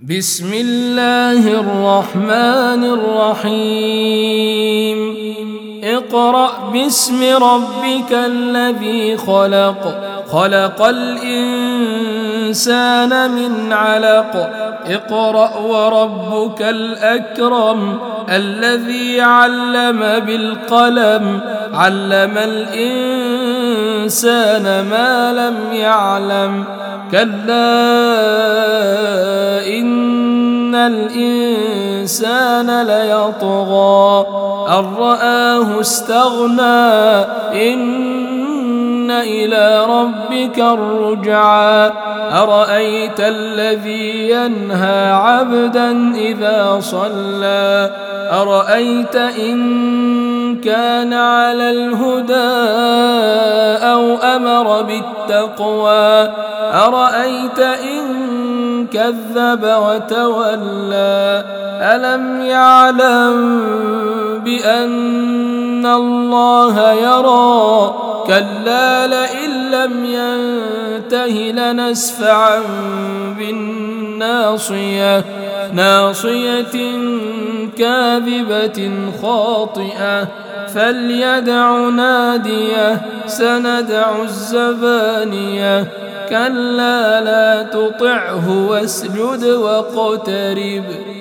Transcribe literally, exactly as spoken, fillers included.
بسم الله الرحمن الرحيم اقرأ باسم ربك الذي خلق خلق الإنسان من علق اقرأ وربك الأكرم الذي علم بالقلم علم الإنسان ما لم يعلم كلا إن الإنسان ليطغى أن رآه استغنى إن إلى ربك الرجعى أرأيت الذي ينهى عبدا إذا صلى أرأيت إن كان على الهدى أو أمر بالتقوى أرأيت إن كذب وتولى ألم يعلم بأن الله يرى كلا لئن لم ينته لنسفعا بالناصية ناصية كاذبة خاطئة فليدع ناديه سندع الزبانية كلا لا تطعه واسجد واقترب